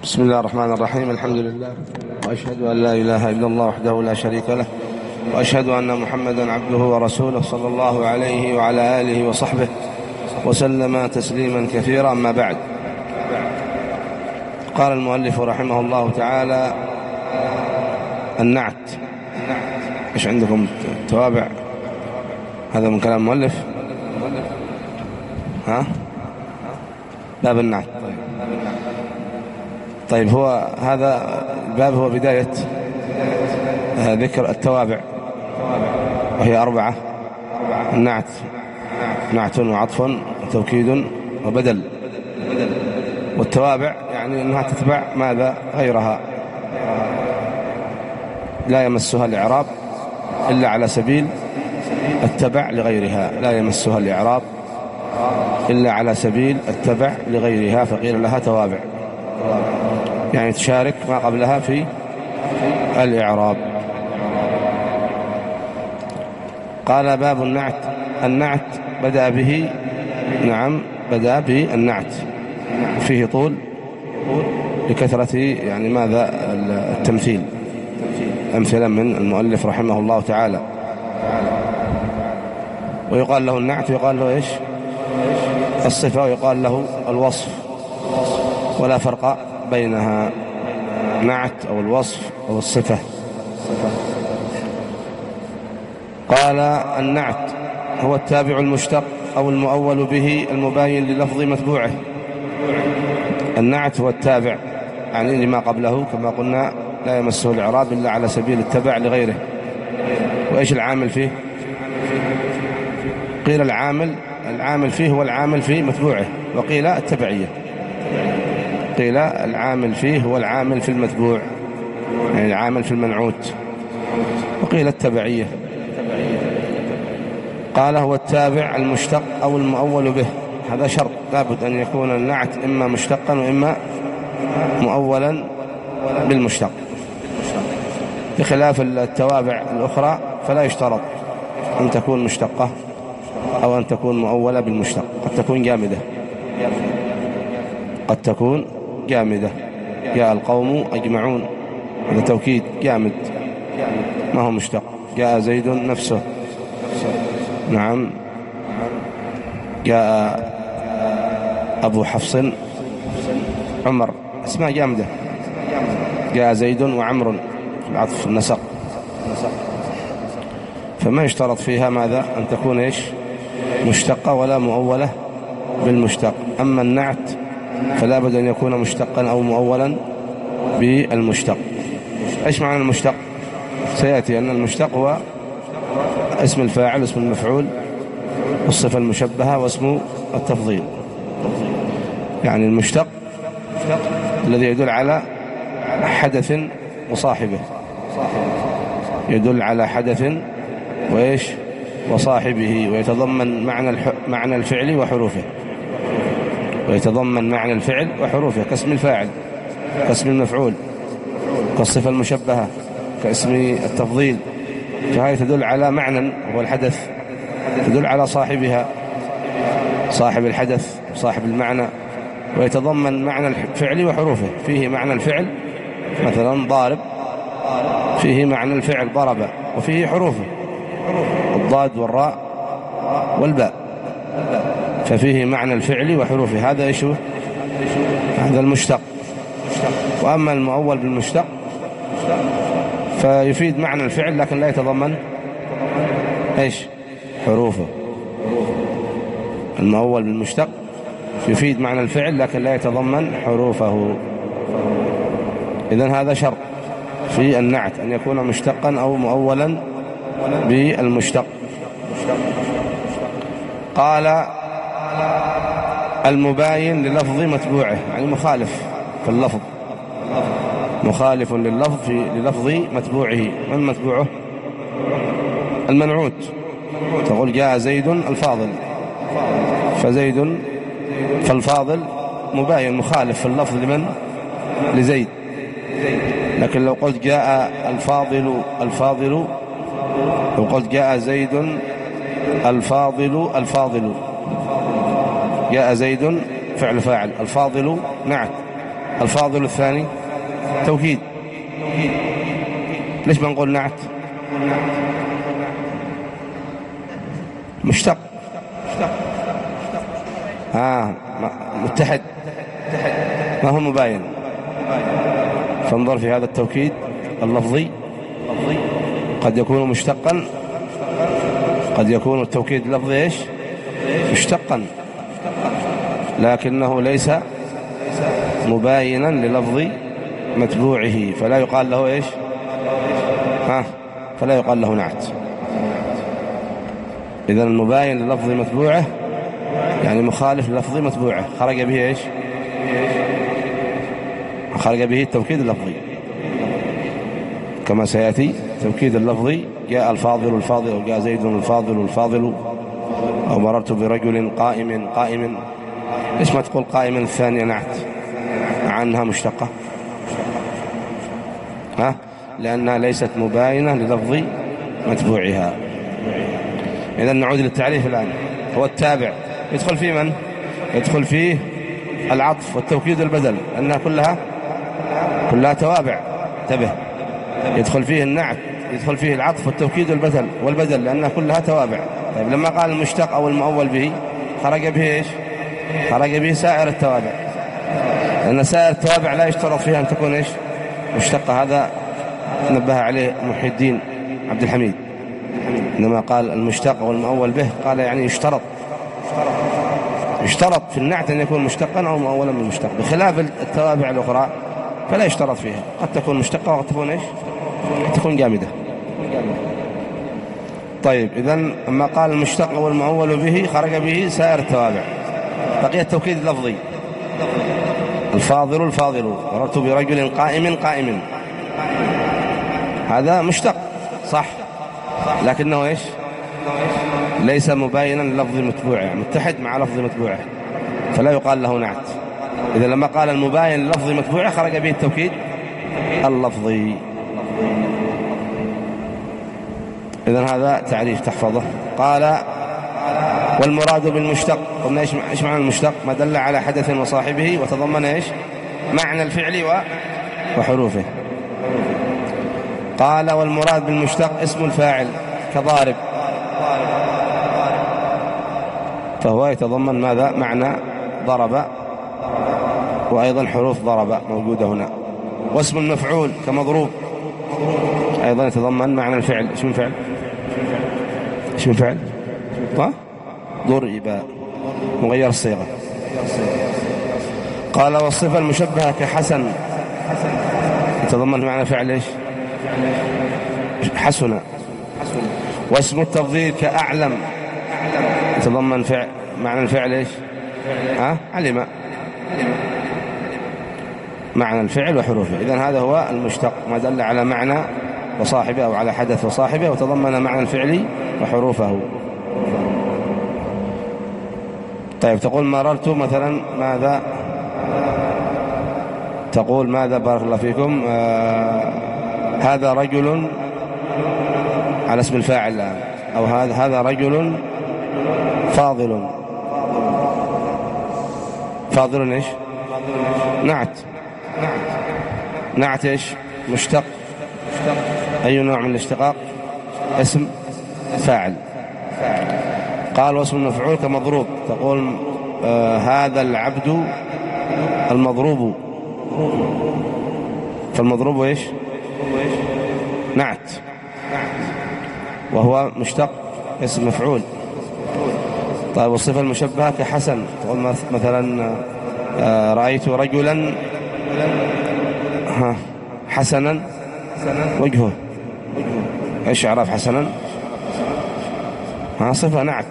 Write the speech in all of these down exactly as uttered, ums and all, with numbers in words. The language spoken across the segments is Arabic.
بسم الله الرحمن الرحيم. الحمد لله، وأشهد أن لا إله إلا الله وحده لا شريك له، وأشهد أن محمدا عبده ورسوله صلى الله عليه وعلى آله وصحبه وسلم تسليما كثيرا. أما بعد، قال المؤلف رحمه الله تعالى: النعت. إيش عندكم توابع؟ هذا من كلام المؤلف. ها؟ باب النعت. طيب، هو هذا الباب هو بداية ذكر التوابع، وهي أربعة: النعت، نعت وعطف وتوكيد وبدل. والتوابع يعني أنها تتبع ماذا غيرها، لا يمسها الإعراب إلا على سبيل التبع لغيرها، لا يمسها الإعراب إلا على سبيل التبع لغيرها، فقيل لها توابع، يعني تشارك ما قبلها في الإعراب. قال: باب النعت. النعت بدأ به، نعم بدأ به النعت، فيه طول لكثرة يعني ماذا التمثيل، أمثلة من المؤلف رحمه الله تعالى. ويقال له النعت، ويقال له إيش الصفة، ويقال له الوصف، ولا فرق بينها، نعت أو الوصف أو الصفة. قال: النعت هو التابع المشتق أو المؤول به المباين للفظ متبوعه. النعت هو التابع يعني لما قبله، كما قلنا لا يمسه الإعراب إلا على سبيل التبع لغيره. وإيش العامل فيه؟ قيل العامل العامل فيه هو العامل في متبوعه، وقيل التبعية. قيل العامل فيه هو العامل في المتبوع، يعني العامل في المنعوت، وقيل التبعية. قال: هو التابع المشتق أو المؤول به. هذا شرط، لابد أن يكون النعت إما مشتقا وإما مؤولا بالمشتق، بخلاف التوابع الأخرى فلا يشترط أن تكون مشتقة أو أن تكون مؤولة بالمشتق. قد تكون جامدة، قد تكون جامدة. جاء القوم أجمعون، هذا توكيد جامد ما هو مشتق. جاء زيد نفسه، نعم. جاء أبو حفص عمر، اسماء جامدة. جاء زيد وعمر، العطف النسق، فما يشترط فيها ماذا أن تكون إيش مشتقة ولا مؤولة بالمشتق. أما النعت فلا بد أن يكون مشتقا أو مؤولا بالمشتق. إيش معنى المشتق؟ سيأتي أن المشتق هو اسم الفاعل واسم المفعول والصفة المشبهة واسم التفضيل. يعني المشتق الذي يدل على حدث وصاحبه، يدل على حدث وإيش وصاحبه، ويتضمن معنى الح... معنى الفعل وحروفه، ويتضمن معنى الفعل وحروفه، كاسم الفاعل، كاسم المفعول، كالصفة المشبهة، كاسم التفضيل. فهي تدل على معنى هو الحدث، تدل على صاحبها، صاحب الحدث صاحب المعنى، ويتضمن معنى الفعل وحروفه. فيه معنى الفعل، مثلا ضارب، فيه معنى الفعل ضرب، وفيه حروفه الضاد والراء والباء، ففيه معنى الفعل وحروفه. هذا إيش؟ هذا المشتق. وأما المؤول بالمشتق فيفيد معنى الفعل لكن لا يتضمن إيش حروفه. المؤول بالمشتق يفيد معنى الفعل لكن لا يتضمن حروفه. إذن هذا شرط في النعت، أن يكون مشتقا أو مؤولا بالمشتق. قال: المباين للفظ متبوعه، يعني مخالف في اللفظ، مخالف لللفظ في للفظ متبوعه. من متبوعه؟ المنعوت. تقول جاء زيد الفاضل، فزيد فالفاضل مباين مخالف في اللفظ لمن؟ لزيد. لكن لو قلت جاء الفاضل الفاضل، لو قلت جاء زيد الفاضل الفاضل، جاء زيد فعل فاعل، الفاضل نعت، الفاضل الثاني توكيد. ليش ما نقول نعت؟ مشتق. آه متحد ما هو مباين. فانظر في هذا التوكيد اللفظي، قد يكون مشتقا، قد يكون التوكيد اللفظي ايش؟ مشتقا، لكنه ليس مباينا للفظ متبوعه، فلا يقال له ايش؟ ها فلا يقال له نعت. إذن المباين للفظ متبوعه يعني مخالف للفظ متبوعه، خرج به ايش؟ خرج به التوكيد اللفظي، كما سيأتي توكيد اللفظي: جاء الفاضل الفاضل، أو جاء زيد الفاضل الفاضل، أو مررت برجل قائم قائم. ليش ما تقول قائم الثانية نعت مع أنها مشتقة؟ ها؟ لأنها ليست مباينة للفظ متبوعها. إذن نعود للتعريف الآن. هو التابع يدخل فيه من؟ يدخل فيه العطف والتوكيد البدل، أنها كلها كلها توابع. انتبه، يدخل فيه النعت، يدخل فيه العطف والتوكيد والبدل والبدل لأنها كلها توابع. طيب لما قال المشتق أو المؤول به خرج به إيش؟ خرج به سائر التوابع، لأن سائر التوابع لا يشترط فيها أن تكون إيش؟ مشتقة. هذا نبه عليه محي الدين عبد الحميد عندما قال المشتق أو المؤول به، قال يعني يشترط يشترط في النعت أن يكون مشتقا أو مؤولا من المشتق، بخلاف التوابع الأخرى فلا يشترط فيها، قد تكون مشتقة وقد تكون إيش؟ قد تكون جامدة. طيب إذن أما قال المشتق أو المؤول به خرج به سائر التوابع، بقي التوكيد اللفظي: الفاضل الفاضل، مررت برجل قائم قائم. هذا مشتق صح، لكنه إيش؟ ليس مباينا للفظ متبوعه، متحد مع لفظ متبوعه، فلا يقال له نعت. إذا لما قال المباين للفظ متبوعه خرج به التوكيد اللفظي. إذن هذا تعريف تحفظه. قال: والمراد بالمشتق، قلنا إيش معنى المشتق؟ ما دل على حدث وصاحبه وتضمن إيش؟ معنى الفعل وحروفه. قال: والمراد بالمشتق اسم الفاعل كضارب، فهو يتضمن ماذا؟ معنى ضرب، وأيضا حروف ضرب موجودة هنا. واسم المفعول كمضروب، أيضا يتضمن معنى الفعل. اسم الفعل اسم الفعل ها؟ ضرب، مغير الصيغة. قال: والصفة المشبهة كحسن، يتضمن معنى فعل إيش؟ حسن. واسم التفضيل كأعلم، يتضمن فعل معنى الفعل إيش؟ ها؟ علم، معنى الفعل وحروفه. إذن هذا هو المشتق، ما دل على معنى وصاحبه أو على حدث وصاحبه وتضمن معنى الفعل وحروفه. طيب تقول مررت مثلا، ماذا تقول؟ ماذا بارك الله فيكم؟ آه هذا رجل على اسم الفاعل الآن، أو هذا هذا رجل فاضل. فاضل إيش؟ نعت. نعت إيش؟ مشتق. أي نوع من الاشتقاق؟ اسم فاعل. قال: واسم المفعول كمضروب، تقول آه هذا العبد المضروب، فالمضروب إيش؟ نعت، وهو مشتق اسم مفعول. طيب والصفة المشبهة كحسن، تقول مثلا آه رأيت رجلا حسنا وجهه. ايش اعرف حسنا؟ ها صفة نعت،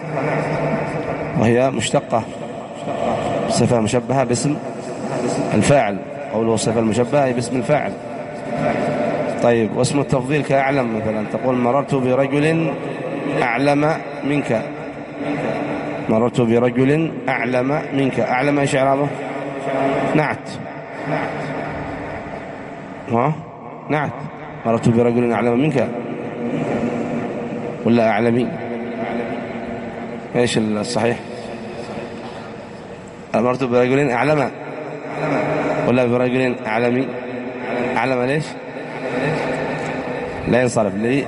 وهي مشتقة، صفة مشبهة باسم الفاعل. قوله صفة المشبهة باسم الفاعل. طيب واسم التفضيل كأعلم، مثلا تقول مررت برجل أعلم منك. مررت برجل أعلم منك. أعلم ايش اعرابه؟ نعت. ها نعت. مررت برجل أعلم منك ولا أعلمي؟ ايش الصحيح؟ مررت برجل أعلم ولا برجل أعلمي؟ أعلم ليش؟ لا ينصرف لي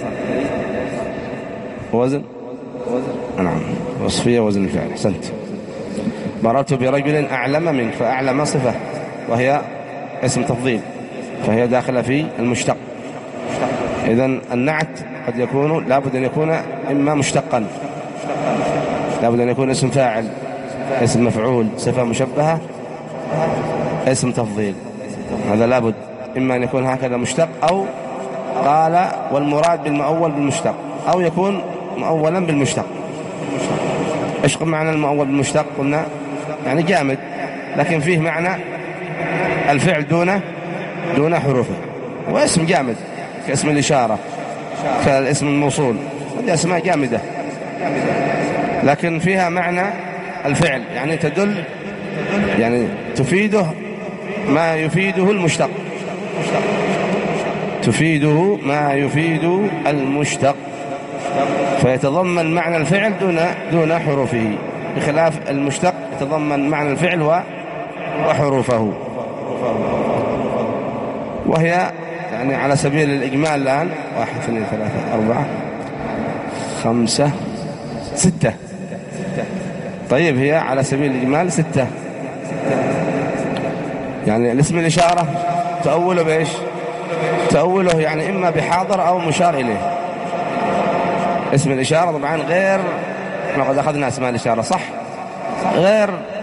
وزن. نعم وصفية وزن الفعل. أحسنت. مررت برجل أعلم منك، فأعلم صفة وهي اسم تفضيل، فهي داخلة في المشتق. إذن النعت قد يكون لابد أن يكون إما مشتقا، لابد أن يكون اسم فاعل، اسم مفعول، صفة مشبهة، اسم تفضيل. هذا لابد إما أن يكون هكذا مشتق، أو قال والمراد بالمؤول بالمشتق، أو يكون مؤولا بالمشتق. إيش معنى المؤول بالمشتق؟ قلنا يعني جامد لكن فيه معنى الفعل دون دون حروفه، واسم جامد كاسم الإشارة كالاسم الموصول، هذه أسماء جامدة لكن فيها معنى الفعل، يعني تدل يعني تفيده ما يفيده المشتق، تفيده ما يفيد المشتق، فيتضمن معنى الفعل دون دون حروفه، بخلاف المشتق يتضمن معنى الفعل وحروفه. وهي يعني على سبيل الإجمال الآن واحد اثنين ثلاثة أربعة خمسة ستة. طيب هي على سبيل الإجمال ستة. يعني الاسم الإشارة تأوله بإيش؟ تأوله يعني إما بحاضر أو مشار إليه. اسم الإشارة طبعا غير ما قد أخذنا اسماء الإشارة صح، غير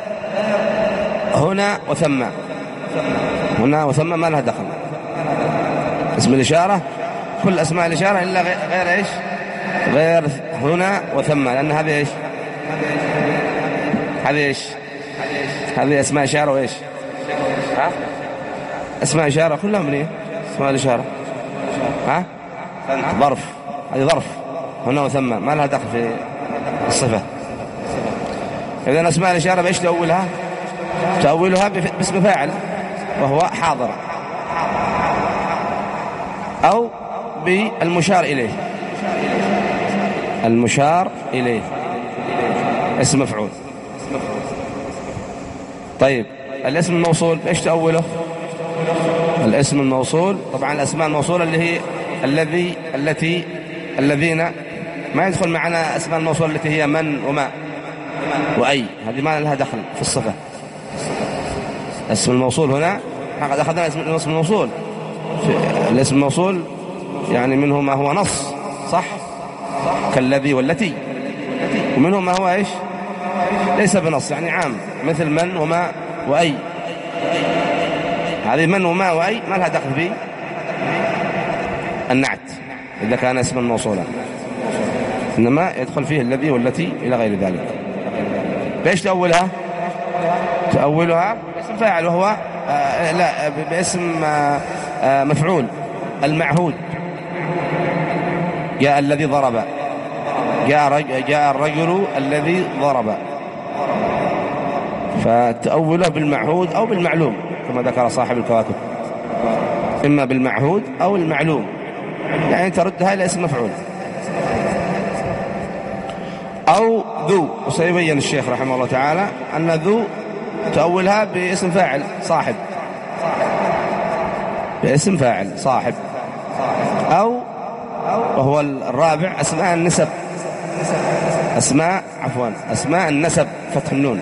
هنا وثم. هنا وثم ما لها دخل. اسم الإشارة كل أسماء الإشارة إلا غير إيش؟ غير هنا وثم، لأن هذه إيش؟ هذه إيش؟ هذه أسماء إشارة وإيش؟ ها؟ أسماء إشارة كلها مبنية. اسماء الإشارة ها؟ ظرف، هذه ظرف هنا وثم ما لها دخل في الصفة. إذن أسماء الإشارة بإيش تأولها؟ تأولها باسم فاعل وهو حاضر، أو بالمشار إليه. المشار إليه اسم مفعول. طيب الاسم الموصول إيش تأوله؟ الاسم الموصول طبعا الأسماء الموصولة اللي هي الذي التي الذين، ما يدخل معنا أسماء الموصول التي هي من وما وأي، هذه ما لها دخل في الصفة. اسم الموصول هنا قد أخذنا اسم الموصول، الاسم الموصول يعني منه ما هو نص صح كالذي والتي، ومنه ما هو إيش ليس بنص يعني عام مثل من وما وأي. هذه من وما وأي ما لها دخل في النعت إذا كان اسما موصولا، إنما يدخل فيه الذي والتي إلى غير ذلك. بإيش تأولها؟ تأولها باسم فاعل وهو آه لا باسم آه آه مفعول. المعهود جاء الذي ضرب، جاء, رج... جاء الرجل الذي ضرب، فتأوله بالمعهود أو بالمعلوم كما ذكر صاحب الكواكب، إما بالمعهود أو المعلوم، يعني تردها إلى اسم مفعول. أو ذو، وسيبين الشيخ رحمه الله تعالى أن ذو تأولها باسم فاعل صاحب، باسم فاعل صاحب. أو وهو الرابع أسماء النسب، أسماء عفوا أسماء النسب فتح النون،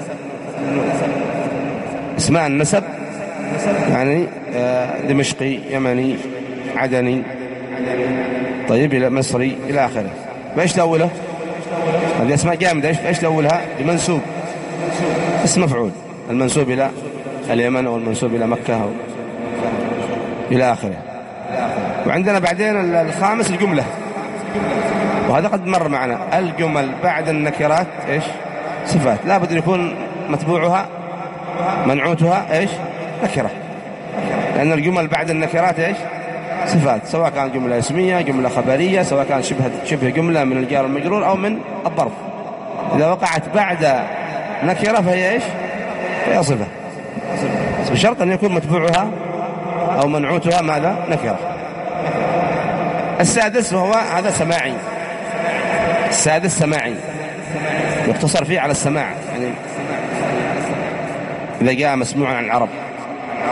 أسماء النسب يعني دمشقي يمني عدني طيب إلى مصري إلى آخره. بإيش تأوله؟ هذه أسماء جامدة. إيش تأولها؟ بمنسوب اسم مفعول، المنسوب إلى اليمن أو المنسوب إلى مكة أو إلى آخره. وعندنا بعدين الخامس الجملة، وهذا قد مر معنا. الجمل بعد النكرات إيش؟ صفات، لا بد يكون متبوعها منعوتها إيش؟ نكرة، لأن الجمل بعد النكرات إيش؟ صفات، سواء كانت جملة اسمية جملة خبرية، سواء كان شبه شبه جملة من الجار المجرور أو من الظرف. إذا وقعت بعد نكرة فهي إيش؟ فهي صفة، بشرط أن يكون متبوعها أو منعوتها ماذا؟ نكرة. السادس وهو هذا سماعي، السادس سماعي يقتصر فيه على السماع، يعني إذا جاء مسموعا عن العرب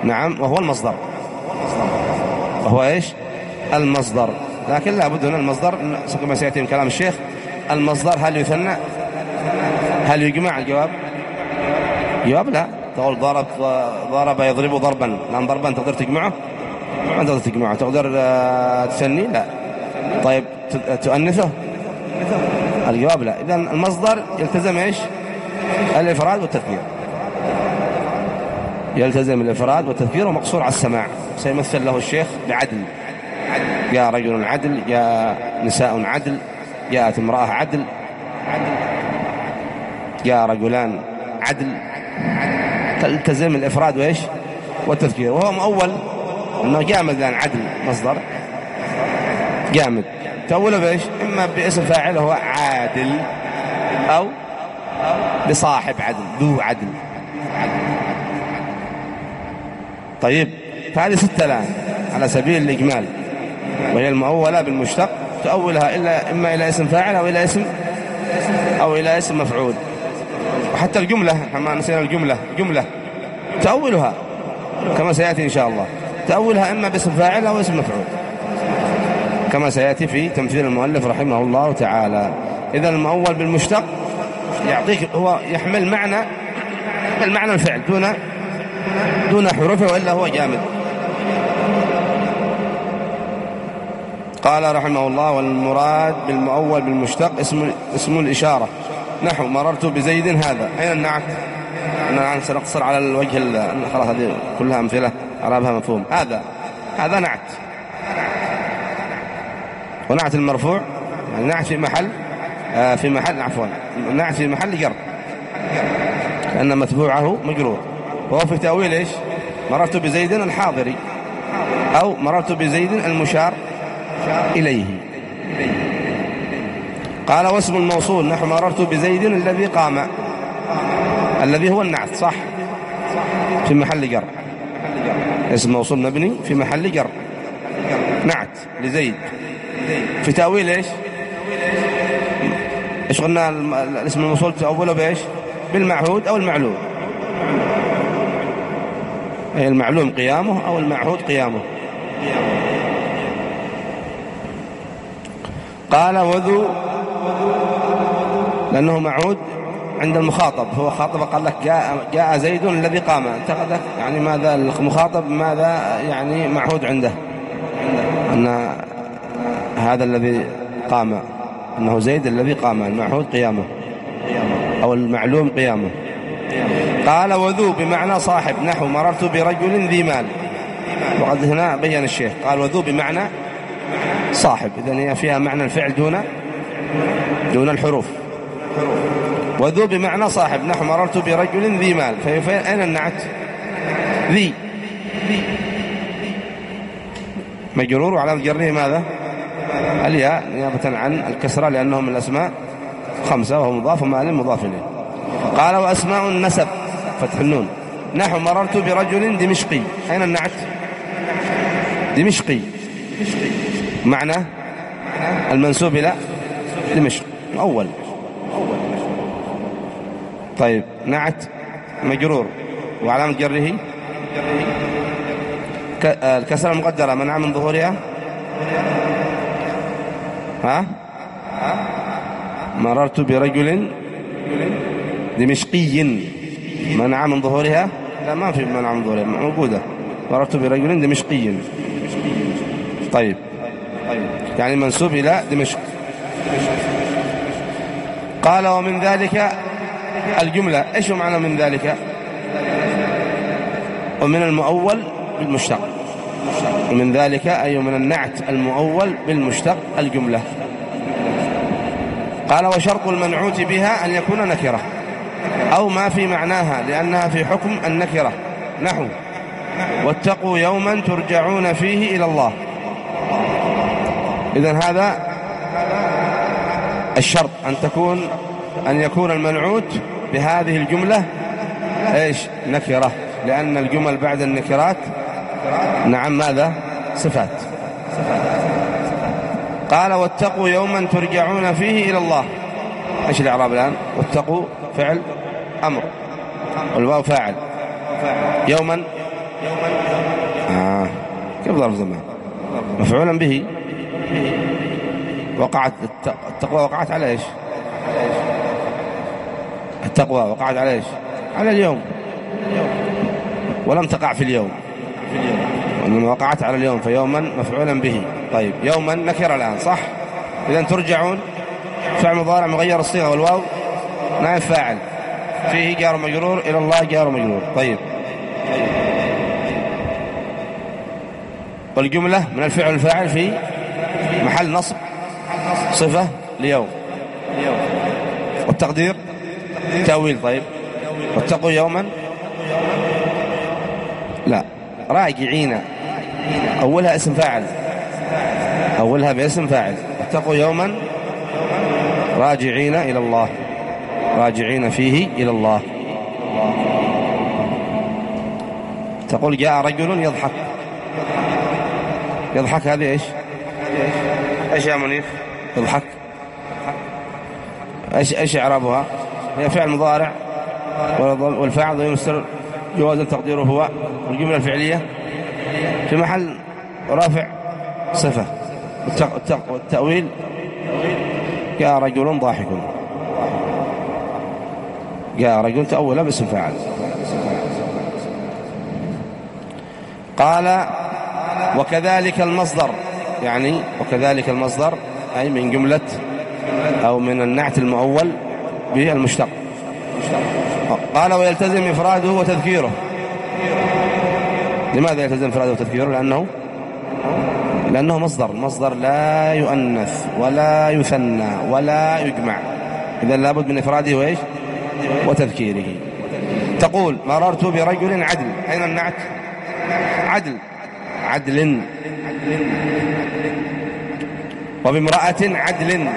نعم، وهو المصدر، وهو إيش؟ المصدر. لكن لا بد من المصدر كما سيأتي من كلام الشيخ. المصدر هل يثنى؟ هل يجمع؟ الجواب جواب لا. تقول ضرب ضرب يضرب ضربا، لأن ضربا تقدر تجمعه؟ ما تقدر تجمعه. تقدر تثني؟ لا. طيب تؤنثه؟ الجواب لا. إذن المصدر يلتزم إيش؟ الإفراد والتذكير، يلتزم الإفراد والتذكير، ومقصور على السماع. سيمثل له الشيخ بعدل: جاء رجل عدل، جاء نساء عدل، جاءت امرأة عدل، جاء رجلان عدل. تلتزم الإفراد وإيش؟ والتذكير. وهو مؤول أنه جامد، لأن عدل مصدر جامد. تأوله بإيش؟ إما باسم فاعل هو عادل، أو بصاحب عدل، ذو عدل. طيب، فهذه ستة الآن على سبيل الإجمال، وهي المؤولة بالمشتق. تؤولها إلا إما إلى اسم فاعل أو إلى اسم أو إلى اسم مفعول. وحتى الجملة، كما نسينا الجملة، جملة تأولها كما سيأتي إن شاء الله، تأولها إما باسم فاعل أو اسم مفعول، كما سيأتي في تمثيل المؤلف رحمه الله تعالى. إذا المؤول بالمشتق يعطيك، هو يحمل معنى يحمل معنى الفعل دون دون حروفه، وإلا هو جامد. قال رحمه الله: والمراد بالمؤول بالمشتق اسم اسم الإشارة، نحو مررت بزيد هذا. أين النعت؟ أنا سنقصر على الوجه، خلاص هذه كلها أمثلة أرابها مفهوم. هذا هذا نعت، ونعت المرفوع يعني نعت في محل آه في محل عفوا نعت في محل جر، لأن متبوعه مجرور. وهو في تأويل إيش؟ مررت بزيد الحاضري، أو مررت بزيد المشار إليه. قال: واسم الموصول نحو مررت بزيد الذي قام. الذي هو النعت، صح، في محل جر. اسم موصول مبني في محل جر، نعت لزيد. في تأويل إيش؟ إيش قلنا؟ الاسم الموصول تأوله بإيش؟ بالمعهود أو المعلوم. أي المعلوم قيامه أو المعهود قيامه. قال: وذو، لأنه معهود عند المخاطب، هو خاطب قال لك جاء, جاء زيد الذي قام، انتقدك يعني ماذا المخاطب، ماذا يعني معهود عنده أن هذا الذي قام، أنه زيد الذي قام، المعهود قيامه أو المعلوم قيامه. قال: وذو بمعنى صاحب، نحو مررت برجل ذي مال. وقد هنا بيّن الشيخ قال: وذو بمعنى صاحب، إذن هي فيها معنى الفعل دون دون الحروف. وذو بمعنى صاحب، نحو مررت برجل ذي مال. فأين النعت؟ ذي مجرور، وعلى جره ماذا؟ الياء نيابة عن الكسرة، لأنهم من الأسماء خمسة، وهو مضاف ومال مضاف إليه. قال: وأسماء النسب، فتح النون، نحو مررت برجل دمشقي. أين النعت؟ دمشقي، معنى المنسوب إلى دمشق أول. طيب، نعت مجرور، وعلامة جره الكسرة المقدرة، منع من ظهورها. ها مررت برجل دمشقي، منع من ظهورها. لا، ما في منع من ظهورها، موجودة. مررت برجل دمشقي. طيب، يعني منسوب إلى دمشق. قال: ومن ذلك الجملة. إيش معنى من ذلك؟ ومن المؤول بالمشتق. ومن ذلك أي من النعت المؤول بالمشتق الجملة. قال: وشرط المنعوت بها أن يكون نكرة أو ما في معناها، لأنها في حكم النكرة، نحو واتقوا يوما ترجعون فيه إلى الله. إذن هذا الشرط، أن تكون أن يكون المنعوت بهذه الجملة إيش؟ نكرة، لأن الجمل بعد النكرات نعم ماذا؟ صفات. قال: واتقوا يوما ترجعون فيه إلى الله. إيش الإعراب الآن؟ واتقوا فعل أمر، والواو فاعل، يوما آه. كيف ظرف زمان؟ مفعولا به. وقعت التقوى وقعت على ايش؟ التقوى وقعت على ايش؟ على اليوم، ولم تقع في اليوم، وإنما وقعت على اليوم، فيوما مفعولا به. طيب يوما نكر الآن، صح؟ إذن ترجعون فعل مضارع مغير الصيغة والواو نائب فاعل، فيه جار مجرور، إلى الله جار مجرور. طيب والجملة من الفعل الفاعل في محل نصب صفة ليوم، والتقدير تأويل. طيب واتقوا يوما، لا، راجعين أولها اسم فاعل، أولها باسم فاعل. اتقوا يوما راجعين إلى الله، راجعين فيه إلى الله. تقول جاء رجل يضحك، يضحك هذه ايش؟ ايش يا منيف؟ يضحك ايش ايش اعرابها؟ هي فعل مضارع والفاعل ضمير مستتر جوازا تقديره هو، والجملة الفعلية في محل رافع صفة، والتأويل جاء رجل ضاحك، جاء رجل تأول باسم فاعل. قال وكذلك المصدر، يعني وكذلك المصدر أي من جملة أو من النعت المؤول بالمشتق. قال ويلتزم إفراده وتذكيره. لماذا يلتزم إفراده وتذكيره؟ لأنه لأنه مصدر، المصدر لا يؤنث ولا يثنى ولا يجمع، إذن لابد من إفراده وإيش؟ وتذكيره. تقول مررت برجل عدل، أين النعت؟ عدل، عدل. وبامرأة عدل،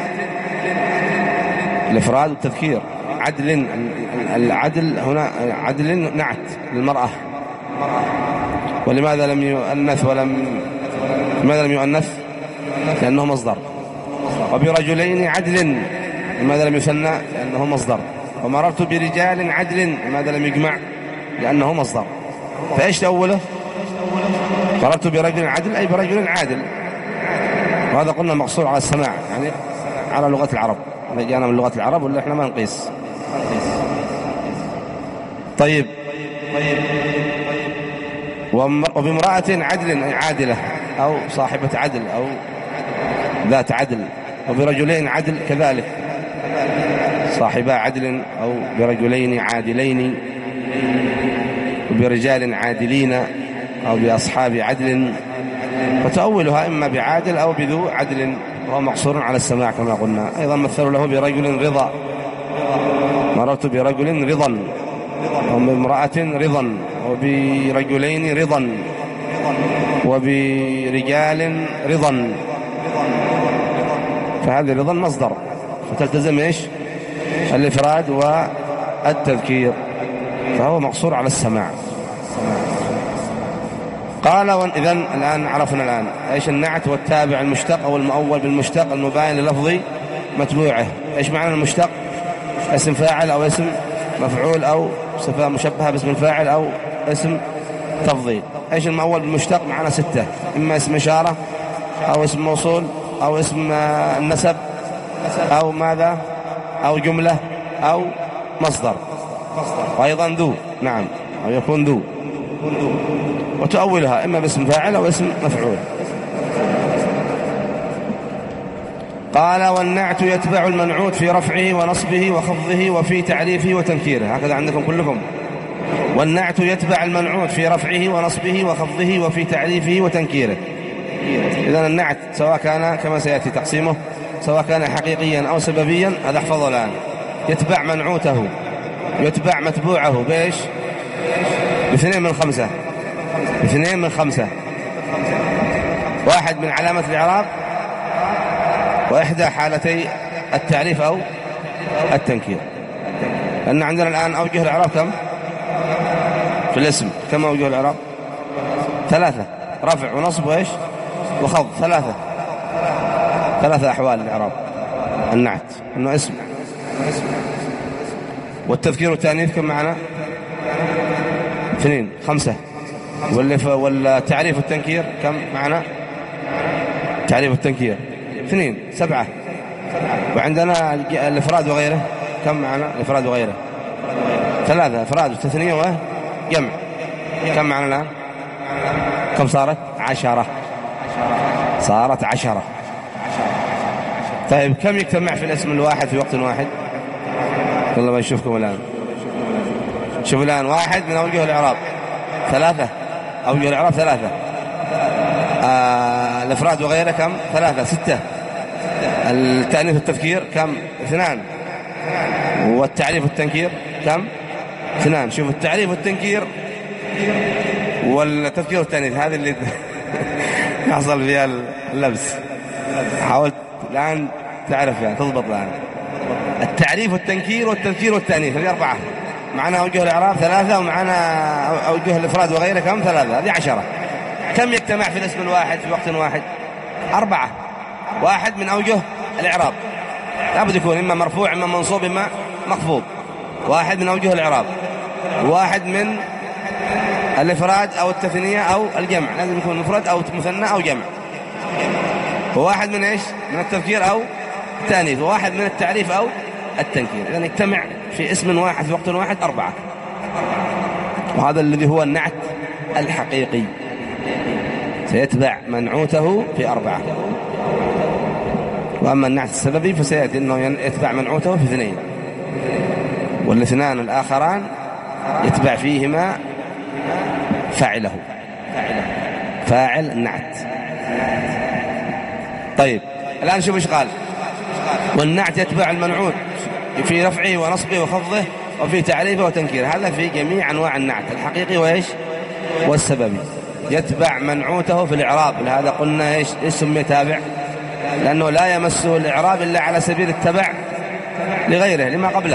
الإفراد والتذكير. عدل، العدل هنا عدل نعت للمرأة. ولماذا لم يؤنث ولم لماذا لم يؤنث؟ لأنه مصدر. وبرجلين عدل، لماذا لم يثنى؟ لأنه مصدر. ومررت برجال عدل، لماذا لم يجمع؟ لأنه مصدر. فإيش تأوله؟ مررت برجل عدل أي برجل عادل، وهذا قلنا مقصور على السماع، يعني على لغة العرب، إذا جاءنا من لغة العرب ولا إحنا ما نقيس. طيب وبامرأة عدل أي عادلة أو صاحبة عدل أو ذات عدل. وبرجلين عدل كذلك، صاحبا عدل أو برجلين عادلين، وبرجال عادلين أو بأصحاب عدل. فتأولها إما بعادل أو بذو عدل، وهو مقصور على السماع كما قلنا. أيضا مثلوا له برجل رضا، مررت برجل رضا، وبامرأة رضا، وبرجلين رضا، وبرجال رضا. فهذا رضا مصدر، فتلتزم إيش؟ الإفراد والتذكير، فهو مقصور على السماع. قال إذن الآن عرفنا الآن إيش النعت والتابع المشتق أو المؤول بالمشتق المباين للفظ متبوعه. إيش معنى المشتق؟ اسم فاعل أو اسم مفعول أو صفة مشبهة باسم الفاعل أو اسم تفضيل. إيش المؤول بالمشتق؟ معنا ستة، إما اسم إشارة أو اسم موصول أو اسم النسب أو ماذا أو جملة أو مصدر، وأيضا ذو، نعم، أو يكون ذو. وتؤولها إما باسم فاعل أو اسم مفعول. قال والنعت يتبع المنعوت في رفعه ونصبه وخفضه وفي تعريفه وتنكيره. هكذا عندكم كلكم. والنعت يتبع المنعوت في رفعه ونصبه وخفضه وفي تعريفه وتنكيره. إذن النعت سواء كان كما سيأتي تقسيمه، سواء كان حقيقيا أو سببيا، هذا احفظه الآن. يتبع منعوته، يتبع متبوعه بإيش؟ باثنين من خمسة، باثنين من خمسة. واحد من علامة الإعراب، وإحدى حالتي التعريف أو التنكير. لأن عندنا الآن أوجه الإعراب كم؟ في الاسم كم أوجه الإعراب؟ ثلاثة، رفع ونصب وإيش؟ وخفض. ثلاثة ثلاثة أحوال الإعراب النعت، أنه اسم. والتذكير والتأنيث كم معنا؟ اثنين، خمسة. والتعريف والتنكير كم معنا؟ تعريف والتنكير اثنين سبعة. وعندنا الإفراد وغيره كم معنا؟ الإفراد وغيره ثلاثة، إفراد والتثنية وجمع. كم معنا الآن؟ كم صارت؟ عشرة. صارت عشرة. طيب كم يجتمع في الاسم الواحد في وقت واحد؟ والله ما نشوفكم الآن. شوفوا الآن، واحد من أوجه الإعراب ثلاثة، أوجه الإعراب ثلاثة. آه الإفراد وغيره كم؟ ثلاثة ستة. التأنيث والتذكير كم؟ اثنان. والتعريف والتنكير كم؟ اثنان. شوف التعريف والتنكير والتذكير والتأنيث هذه اللي يحصل فيها اللبس. حاولت الآن تعرف يعني تضبط الآن. التعريف والتنكير والتذكير والتأنيث هذه أربعة. معنا أوجه الإعراب ثلاثة، ومعنا أوجه الإفراد وغيره كم؟ ثلاثة. هذه عشرة. كم يجتمع في الاسم الواحد في وقت واحد؟ أربعة. واحد من أوجه الإعراب لابد يكون إما مرفوع إما منصوب إما مخفوض. واحد من أوجه الإعراب، واحد من الإفراد أو التثنية أو الجمع، لازم يكون مفرد أو مثنى أو جمع. وواحد من إيش؟ من التذكير أو التأنيث، وواحد من التعريف أو التنكير. إذن يجتمع في اسم واحد في وقت واحد أربعة. وهذا الذي هو النعت الحقيقي، سيتبع منعوته في أربعة. وأما النعت السببي فسيأتي أنه يتبع منعوته في اثنين، والاثنان الآخران يتبع فيهما فاعله، فاعل النعت. طيب الآن شوف ايش قال: والنعت يتبع المنعوت في رفعه ونصبه وخفضه وفي تعريفه وتنكيره. هذا في جميع أنواع النعت الحقيقي وإيش والسببي. يتبع منعوته في الإعراب، لهذا قلنا إيش اسم تابع، لأنه لا يمسه الإعراب إلا على سبيل التبع لغيره لما قبله،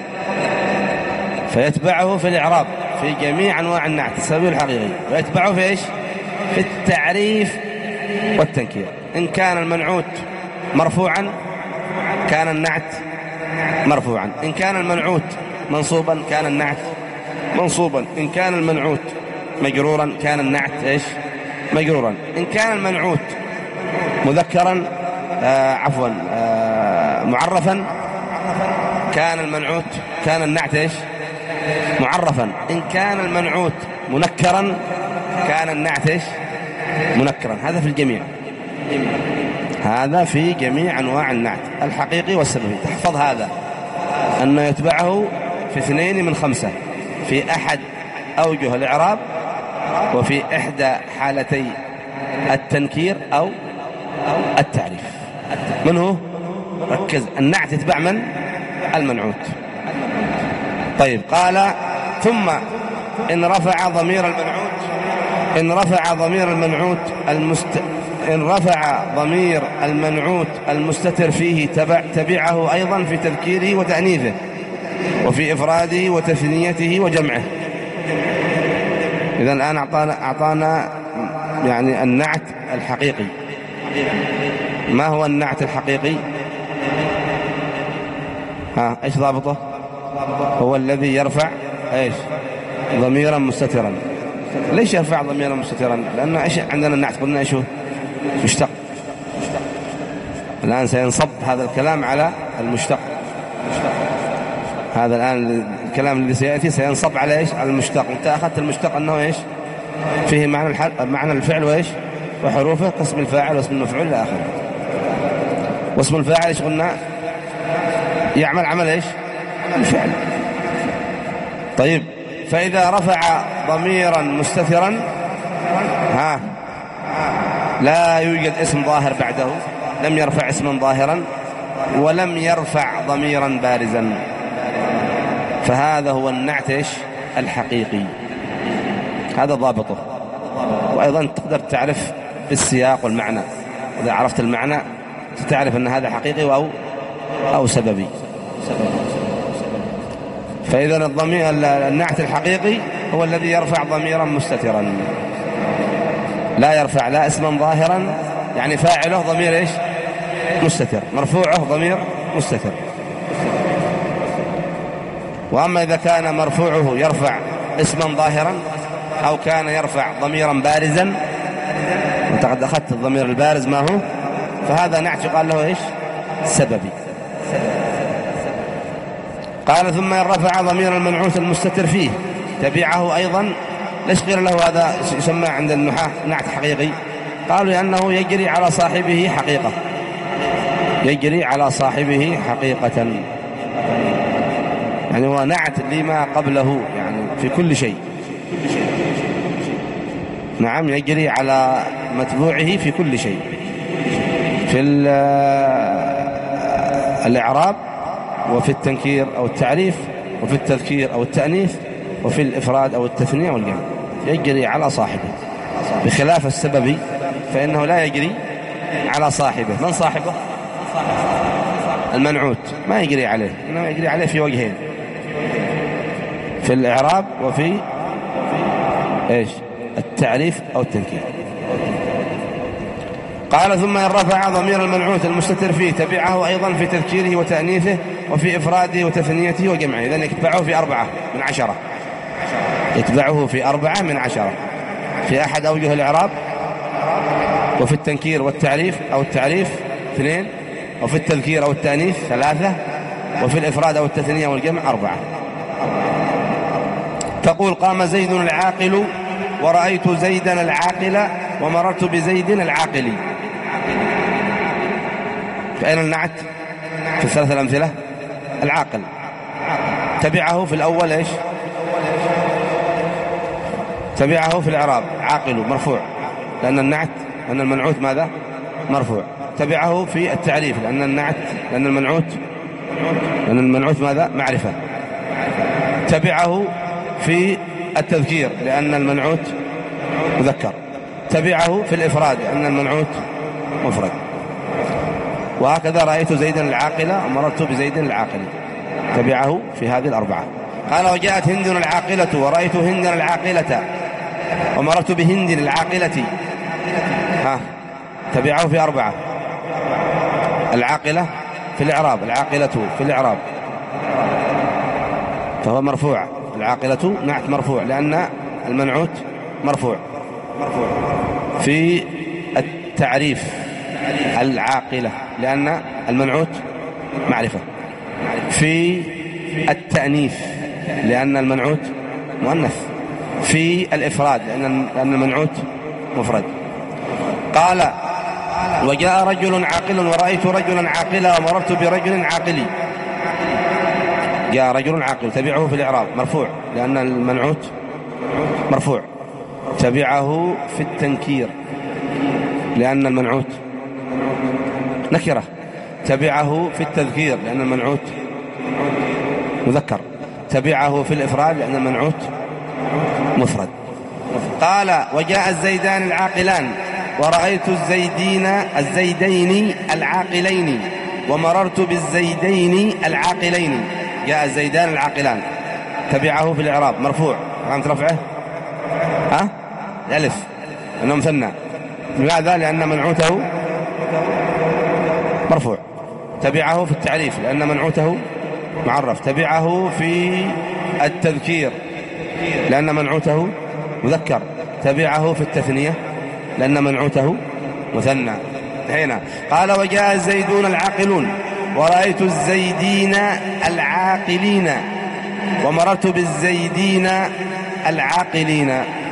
فيتبعه في الإعراب في جميع أنواع النعت السببي الحقيقي، ويتبعه في إيش؟ في التعريف والتنكير. إن كان المنعوت مرفوعا كان النعت مرفوعا، إن كان المنعوت منصوبا كان النعت منصوبا، إن كان المنعوت مجرورا كان النعت إيش؟ مجرورا، إن كان المنعوت مذكرا آه عفوا آه معرفا كان المنعوت كان النعت إيش؟ معرفا، إن كان المنعوت منكرا كان النعت إيش؟ منكرا. هذا في الجميع، هذا في جميع أنواع النعت الحقيقي والسببي. تحفظ هذا أنه يتبعه في اثنين من خمسة، في أحد أوجه الإعراب وفي إحدى حالتي التنكير أو التعريف. من هو؟ ركز، النعت يتبع من؟ المنعوت. طيب قال: ثم إن رفع ضمير المنعوت إن رفع ضمير المنعوت المست إن رفع ضمير المنعوت المستتر فيه تبع تبعه أيضا في تذكيره وتأنيثه وفي إفراده وتثنيته وجمعه. إذن الآن أعطانا, أعطانا يعني النعت الحقيقي. ما هو النعت الحقيقي؟ ها إيش ضابطه؟ هو الذي يرفع إيش؟ ضميرا مستترا. ليش يرفع ضميرا مستترا؟ لأن إيش عندنا النعت قلنا إيش هو؟ مشتق. الآن سينصب هذا الكلام على المشتق. هذا الآن الكلام الذي سيأتي سينصب على إيش؟ على المشتق. أنت أخذت المشتق أنه إيش؟ فيه معنى الحل... معنى الفعل وإيش؟ وحروفه، قسم الفاعل واسم المفعول إلى آخره. واسم الفاعل إيش قلنا؟ يعمل عمل إيش؟ الفعل. طيب فإذا رفع ضميرا مستترا ها لا يوجد اسم ظاهر بعده، لم يرفع اسما ظاهرا ولم يرفع ضميرا بارزا، فهذا هو النعت إيش؟ الحقيقي. هذا ضابطه. وأيضا تقدر تعرف بالسياق والمعنى، إذا عرفت المعنى تعرف أن هذا حقيقي أو أو سببي. فإذا الضمير النعت الحقيقي هو الذي يرفع ضميرا مستترا، لا يرفع لا اسما ظاهرا، يعني فاعله ضمير إيش؟ مستتر، مرفوعه ضمير مستتر. وأما إذا كان مرفوعه يرفع اسما ظاهرا أو كان يرفع ضميرا بارزا، وأنت قد أخذت الضمير البارز ما هو، فهذا نعت يقال له إيش؟ سببي. قال ثم إن رفع ضمير المنعوت المستتر فيه تبعه أيضا، ليش قيل له هذا يسمى عند النحاة نعت حقيقي؟ قالوا لأنه يجري على صاحبه حقيقة، يجري على صاحبه حقيقة، يعني هو نعت لما قبله يعني في كل شيء. نعم، يجري على متبوعه في كل شيء، في الإعراب وفي التنكير أو التعريف وفي التذكير أو التأنيث وفي الإفراد أو التثنية والجمع، يجري على صاحبه، بخلاف السببي فإنه لا يجري على صاحبه. من صاحبه؟ المنعوت، ما يجري عليه، إنما يجري عليه في وجهين، في الإعراب وفي إيش؟ التعريف أو التنكير. قال ثم إن رفع ضمير المنعوت المستتر فيه تبعه أيضا في تذكيره وتأنيثه وفي إفراده وتثنيته وجمعه، إذن يتبعه في أربعة من عشرة، يتبعه في أربعة من عشرة، في أحد أوجه الإعراب، وفي التنكير والتعريف أو التعريف اثنين، وفي التذكير أو التأنيث ثلاثة، وفي الإفراد أو التثنية والجمع أربعة. تقول قام زيد العاقل ورأيت زيدا العاقل ومررت بزيد العاقل. فأين النعت في الثلاثة الأمثلة؟ العاقل. تبعه في الأول إيش؟ تبعه في الإعراب عاقل مرفوع، لأن النعت لأن المنعوت ماذا؟ مرفوع. تبعه في التعريف لأن النعت لأن المنعوت لأن المنعوت ماذا؟ معرفة. تبعه في التذكير لأن المنعوت مذكر. تبعه في الإفراد لأن المنعوت مفرد. وهكذا رأيت زيدا العاقلة ومررت بزيد العاقل، تبعه في هذه الأربعة. قال وجاءت هند العاقلة ورأيت هندا العاقلة ومررت بهند العاقلة، ها تبعه في أربعة. العاقلة في الإعراب، العاقلة في الإعراب فهو مرفوع، العاقلة نعت مرفوع لأن المنعوت مرفوع. في التعريف العاقلة لأن المنعوت معرفة. في التأنيث لأن المنعوت مؤنث. في الإفراد لأن المنعوت مفرد. قال وجاء رجل عاقل ورأيت رجلا عاقلا ومررت برجل عاقلي. جاء رجل عاقل تبعه في الإعراب مرفوع لأن المنعوت مرفوع. تبعه في التنكير لأن المنعوت نكرة. تبعه في التذكير لأن المنعوت مذكر. تبعه في الإفراد لأن المنعوت مفرد. قال وجاء الزيدان العاقلان ورأيت الزيدين الزيدين العاقلين ومررت بالزيدين العاقلين. جاء الزيدان العاقلان تبعه في الإعراب مرفوع، علامة رفعه ها الألف أنه مثنى. لماذا؟ لأن منعوته مرفوع. تبعه في التعريف لأن منعوته معرف. تبعه في التذكير لأن منعوته مذكر. تبعه في التثنية لأن منعوته مثنى. هنا قال وجاء الزيدون العاقلون ورأيت الزيدين العاقلين ومررت بالزيدين العاقلين.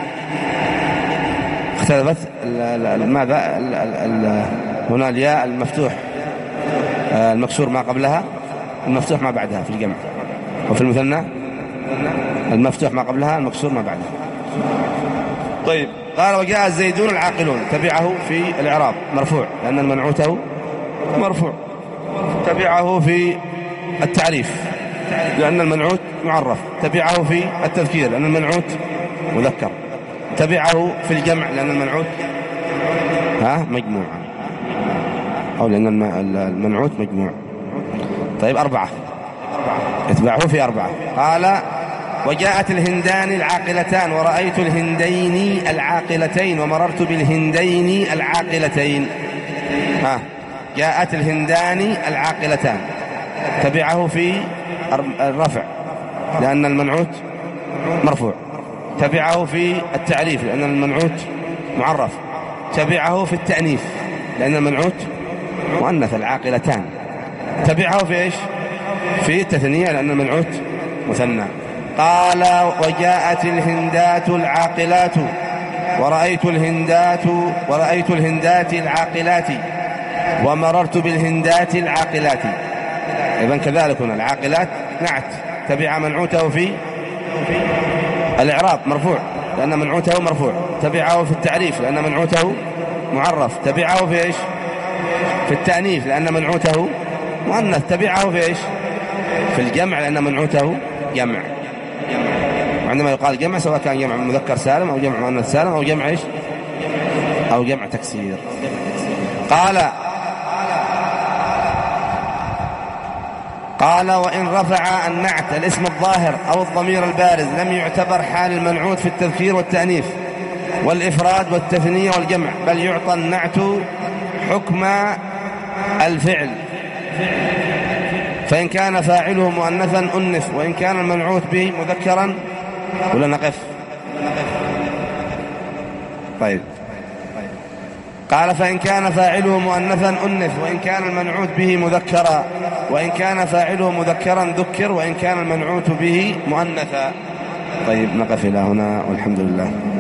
اختلفت ماذا؟ هنا الياء المفتوح المكسور ما قبلها، المفتوح ما بعدها في الجمع، وفي المثنى المفتوح ما قبلها المكسور ما بعدها. طيب قال وجاء الزيدون العاقلون تبعه في الإعراب مرفوع لأن المنعوته مرفوع. تبعه في التعريف لأن المنعوت معرف. تبعه في التذكير لأن المنعوت مذكر. تبعه في الجمع لأن المنعوت ها مجموع أو لأن المنعوت مجموع. طيب أربعة يتبعه في أربعة. قال وجاءت الهندان العاقلتان ورأيت الهندين العاقلتين ومررت بالهندين العاقلتين. ها جاءت الهندان العاقلتان تبعه في الرفع لأن المنعوت مرفوع. تبعه في التعريف لأن المنعوت معرف، تبعه في التأنيث لأن المنعوت مؤنث العاقلتان، تبعه في إيش؟ في التثنية لأن المنعوت مثنى. قال وجاءت الهندات العاقلات ورأيت الهندات ورأيت الهندات العاقلات ومررت بالهندات العاقلات. إذن كذلك هنا العاقلات نعت تبع منعوته في الإعراب مرفوع لأن منعوته مرفوع، تبعه في التعريف لأن منعوته معرف، تبعه في إيش؟ في التأنيث لأن منعوته مؤنث، تبعه في إيش؟ في الجمع لأن منعوته جمع. وعندما يقال جمع سواء كان جمع مذكر سالم أو جمع مؤنث سالم أو جمع إيش؟ أو جمع تكسير. قال قال وإن رفع النعت الاسم الظاهر أو الضمير البارز لم يعتبر حال المنعوت في التذكير والتأنيث والإفراد والتثنية والجمع، بل يعطى النعت حكم الفعل، فإن كان فاعله مؤنثا أنث، وإن كان المنعوت به مذكرا. ولا نقف؟ طيب. قال فإن كان فاعله مؤنثا أنث، وإن كان المنعوت به مذكرا، وإن كان فاعله مذكرا ذكر، وإن كان المنعوت به مؤنثا. طيب نقف إلى هنا والحمد لله.